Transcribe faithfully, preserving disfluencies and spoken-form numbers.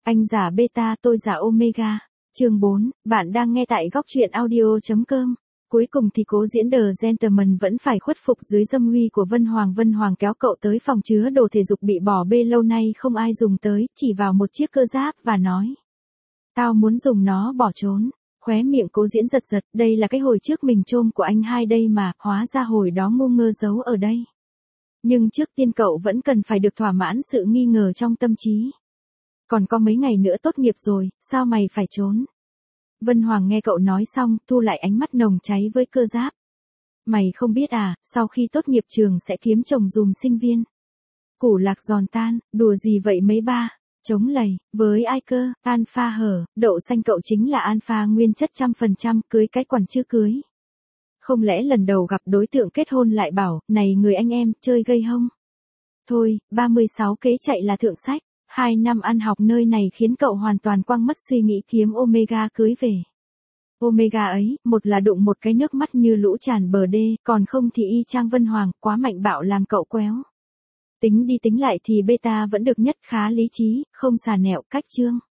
Anh giả beta, tôi giả omega. Chương bốn, bạn đang nghe tại góc truyện audio chấm com. Cuối cùng thì cố diễn The Gentleman vẫn phải khuất phục dưới dâm uy của Vân Hoàng. Vân Hoàng kéo cậu tới phòng chứa đồ thể dục bị bỏ bê lâu nay không ai dùng tới, chỉ vào một chiếc cơ giáp và nói. Tao muốn dùng nó bỏ trốn. Khóe miệng cố diễn giật giật, đây là cái hồi trước mình trôm của anh hai đây mà, hóa ra hồi đó ngu ngơ giấu ở đây. Nhưng trước tiên cậu vẫn cần phải được thỏa mãn sự nghi ngờ trong tâm trí. Còn có mấy ngày nữa tốt nghiệp rồi, sao mày phải trốn? Vân Hoàng nghe cậu nói xong, thu lại ánh mắt nồng cháy với cơ giáp. Mày không biết à, sau khi tốt nghiệp trường sẽ kiếm chồng dùm sinh viên. Củ lạc giòn tan, đùa gì vậy mấy ba? Chống lầy, với ai cơ, alpha hở, đậu xanh cậu chính là alpha nguyên chất trăm phần trăm, cưới cái quằn chưa cưới. Không lẽ lần đầu gặp đối tượng kết hôn lại bảo, này người anh em, chơi gây hông? Thôi, ba mươi sáu kế chạy là thượng sách. Hai năm ăn học nơi này khiến cậu hoàn toàn quăng mất suy nghĩ kiếm omega cưới về. Omega ấy, một là đụng một cái nước mắt như lũ tràn bờ đê, còn không thì y chang Vân Hoàng, quá mạnh bạo làm cậu quéo. Tính đi tính lại thì beta vẫn được nhất, khá lý trí, không xà nẹo, cách chương.